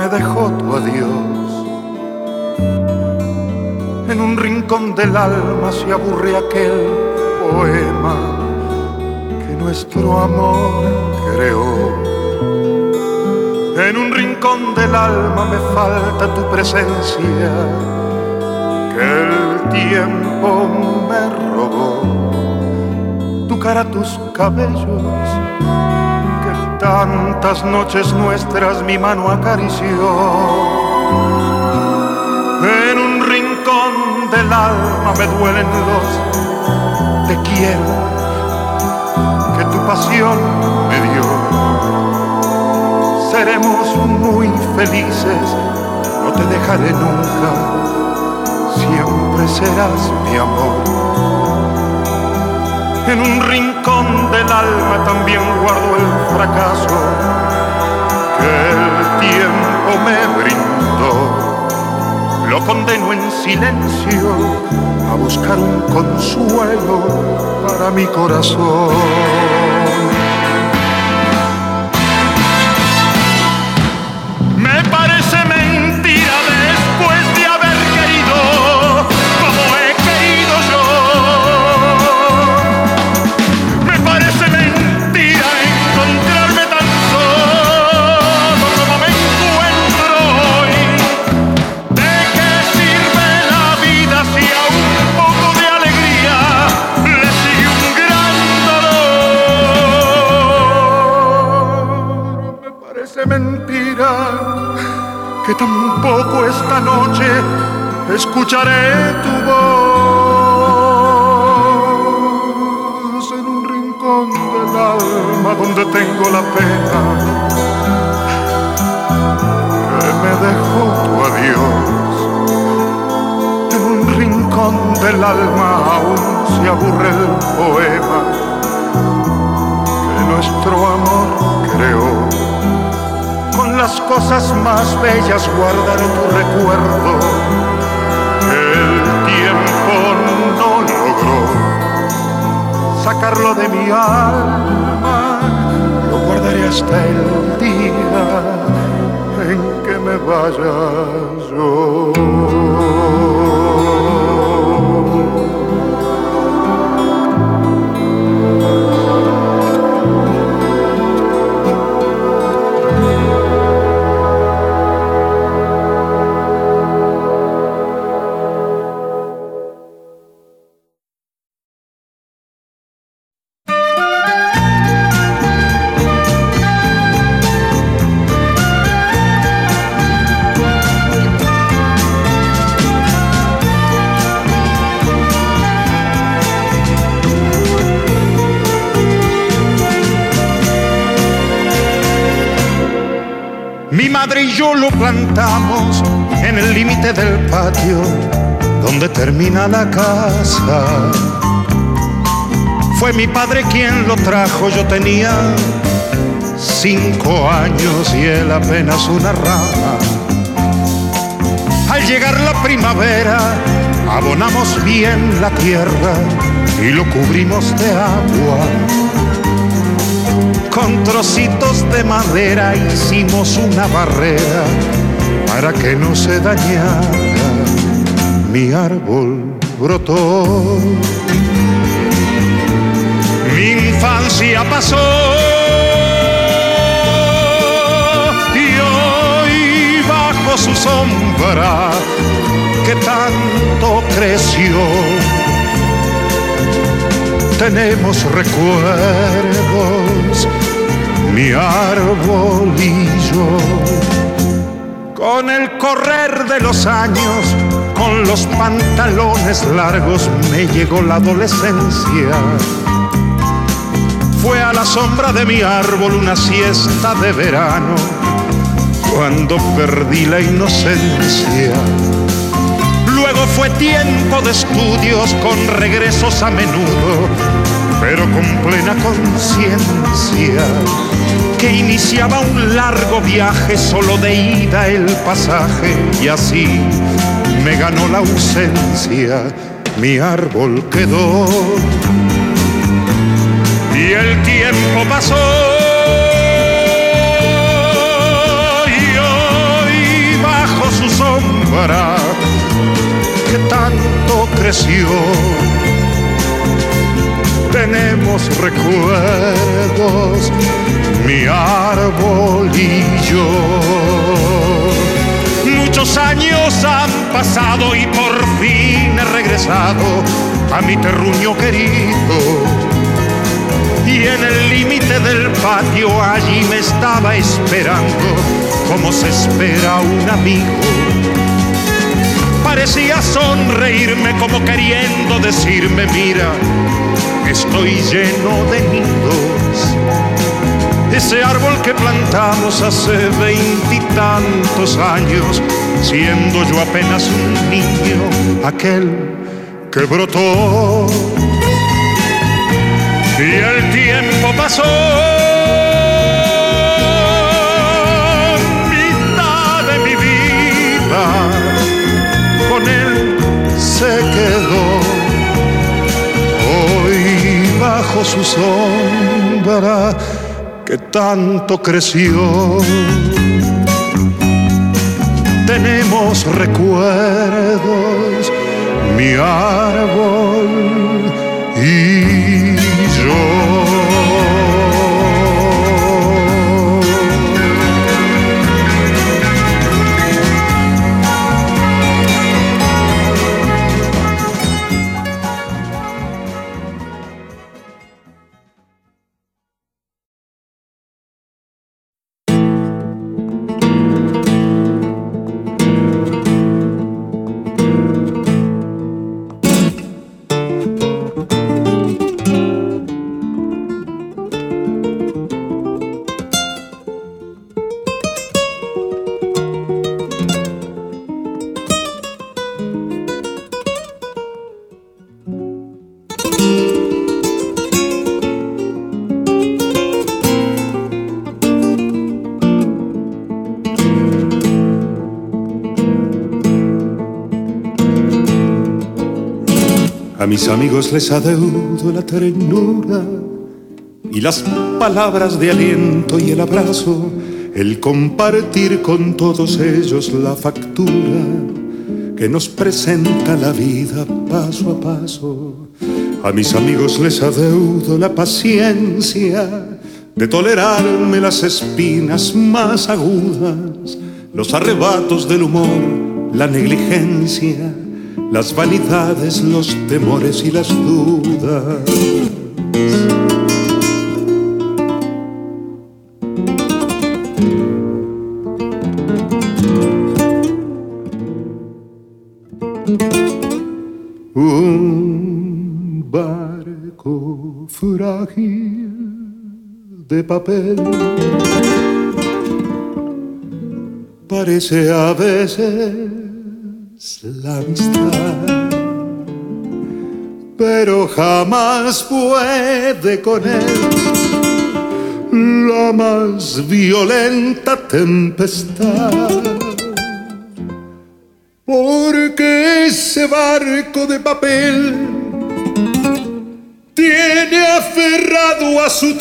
me dejó tu adiós. En un rincón del alma se aburre aquel poema que nuestro amor creó. En un rincón del alma me falta tu presencia, que el tiempo me robó. Tu cara, tus cabellos, que tantas noches nuestras mi mano acarició. En un rincón del alma me duelen los te quiero que tu pasión me dio. Seremos muy felices, no te dejaré nunca, siempre serás mi amor. En un rincón del alma también guardo el fracaso que el tiempo me brindó. Lo condeno en silencio a buscar un consuelo para mi corazón. Me parece mentira después de haber querido como he querido yo. Me parece mentira encontrarme tan solo como me encuentro hoy. ¿De qué sirve la vida si a un poco de alegría le sigue un gran dolor? Me parece mentira que tampoco esta noche escucharé tu voz en un rincón del alma donde tengo la pena que me dejó tu adiós. En un rincón del alma aún se aburre el poema que nuestro amor creó. Con las cosas más bellas guardaré tu recuerdo, que el tiempo no logró sacarlo de mi alma. Lo guardaré hasta el día en que me vaya yo. Mi madre y yo lo plantamos en el límite del patio donde termina la casa. Fue mi padre quien lo trajo, yo tenía 5 años y él apenas una rama. Al llegar la primavera abonamos bien la tierra y lo cubrimos de agua. Con trocitos de madera hicimos una barrera para que no se dañara. Mi árbol brotó, mi infancia pasó y hoy bajo su sombra que tanto creció tenemos recuerdos, mi árbol y yo. Con el correr de los años, con los pantalones largos, me llegó la adolescencia. Fue a la sombra de mi árbol una siesta de verano, cuando perdí la inocencia. Luego fue tiempo de estudios con regresos a menudo, pero con plena conciencia que iniciaba un largo viaje, solo de ida el pasaje, y así me ganó la ausencia. Mi árbol quedó y el tiempo pasó y hoy creció. Tenemos recuerdos, mi árbol y yo. Muchos años han pasado y por fin he regresado a mi terruño querido. Y en el límite del patio allí me estaba esperando, como se espera un amigo. Parecía sonreírme como queriendo decirme: mira, estoy lleno de nidos. Ese árbol que plantamos hace 20 y tantos años, siendo yo apenas un niño, aquel que brotó. Y el tiempo pasó, mitad de mi vida con él se quedó. Hoy bajo su sombra que tanto creció, tenemos recuerdos, mi árbol y yo. A mis amigos les adeudo la ternura y las palabras de aliento y el abrazo, el compartir con todos ellos la factura que nos presenta la vida paso a paso. A mis amigos les adeudo la paciencia de tolerarme las espinas más agudas, los arrebatos del humor, la negligencia, las vanidades, los temores y las dudas. Un barco frágil de papel parece a veces la amistad, pero jamás puede con él la más violenta tempestad, porque ese barco de papel tiene aferrado a su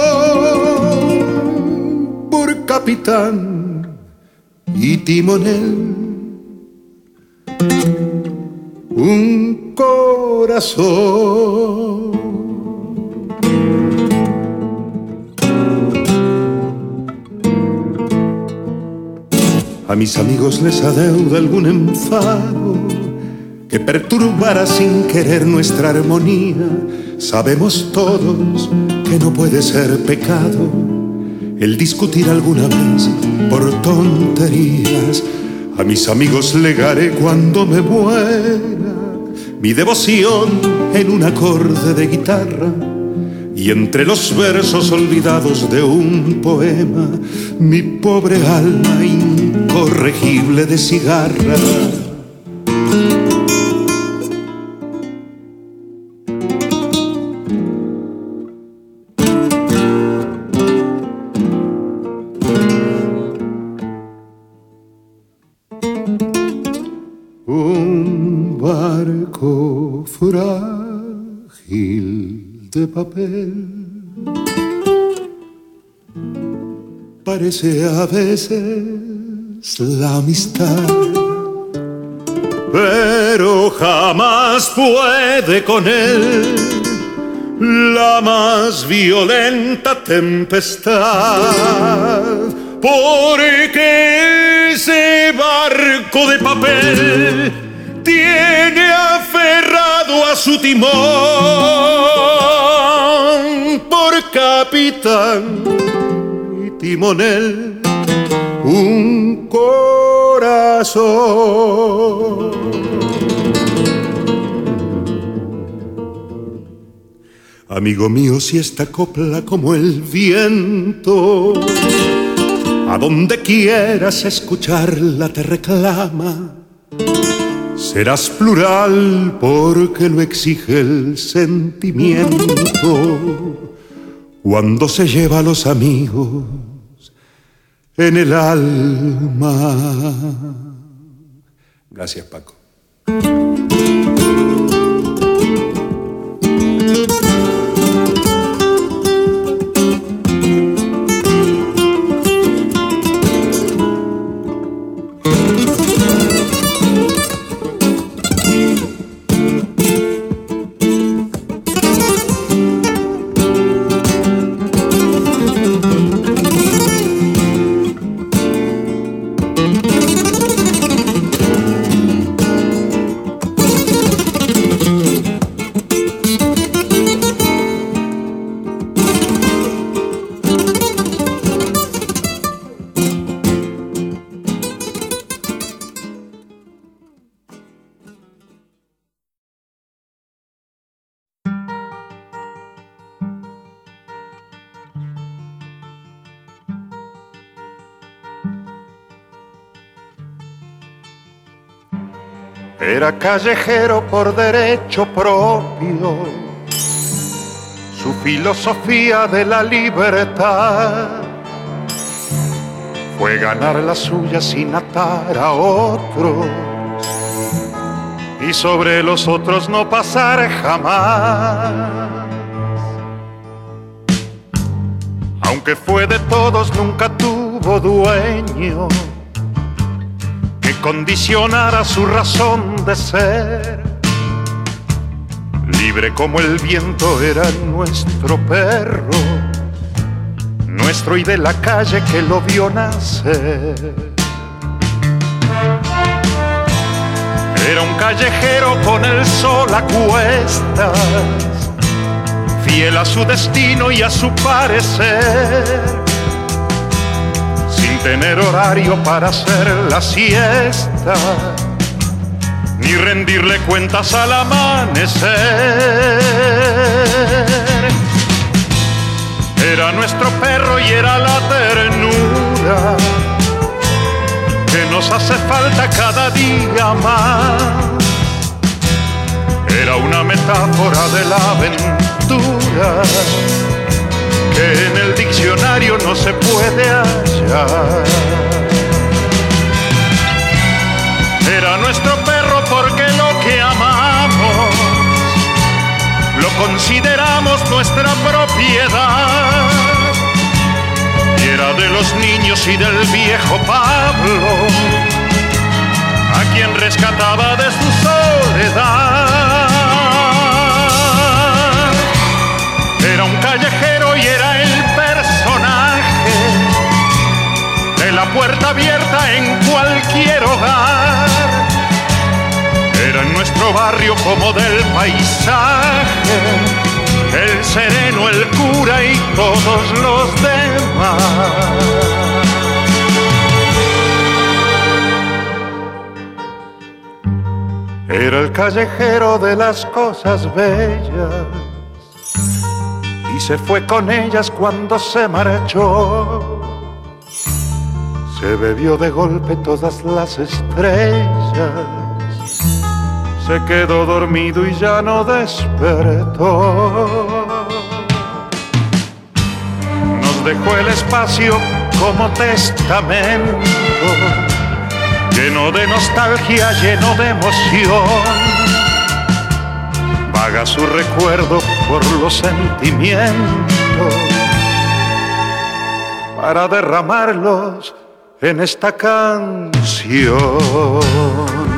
timón por capitán y timonel un corazón. A mis amigos les adeudo algún enfado que perturbara sin querer nuestra armonía. Sabemos todos que no puede ser pecado el discutir alguna vez por tonterías. A mis amigos legaré cuando me muera mi devoción en un acorde de guitarra, y entre los versos olvidados de un poema mi pobre alma incorregible de cigarra. Un barco frágil de papel parece a veces la amistad, pero jamás puede con él la más violenta tempestad, porque ese barco de papel tiene aferrado a su timón por capitán y timonel un corazón. Amigo mío, si esta copla como el viento, a donde quieras escucharla te reclama, serás plural porque lo exige el sentimiento cuando se lleva a los amigos en el alma. Gracias, Paco. Era callejero por derecho propio, su filosofía de la libertad fue ganar la suya sin atar a otros y sobre los otros no pasar jamás. Aunque fue de todos, nunca tuvo dueño que condicionara su razón de ser. Libre como el viento era nuestro perro, nuestro y de la calle que lo vio nacer. Era un callejero con el sol a cuestas, fiel a su destino y a su parecer, sin tener horario para hacer la siesta, ni rendirle cuentas al amanecer. Era nuestro perro y era la ternura que nos hace falta cada día más. Era una metáfora de la aventura que en el diccionario no se puede hallar. Era nuestro perro porque lo que amamos lo consideramos nuestra propiedad. Y era de los niños y del viejo Pablo, a quien rescataba de su soledad. Era un callejero y era el personaje de la puerta abierta en cualquier hogar. Era en nuestro barrio como del paisaje, el sereno, el cura y todos los demás. Era el callejero de las cosas bellas y se fue con ellas cuando se marchó. Se bebió de golpe todas las estrellas, se quedó dormido y ya no despertó. Nos dejó el espacio como testamento, lleno de nostalgia, lleno de emoción. Vaga su recuerdo por los sentimientos para derramarlos en esta canción.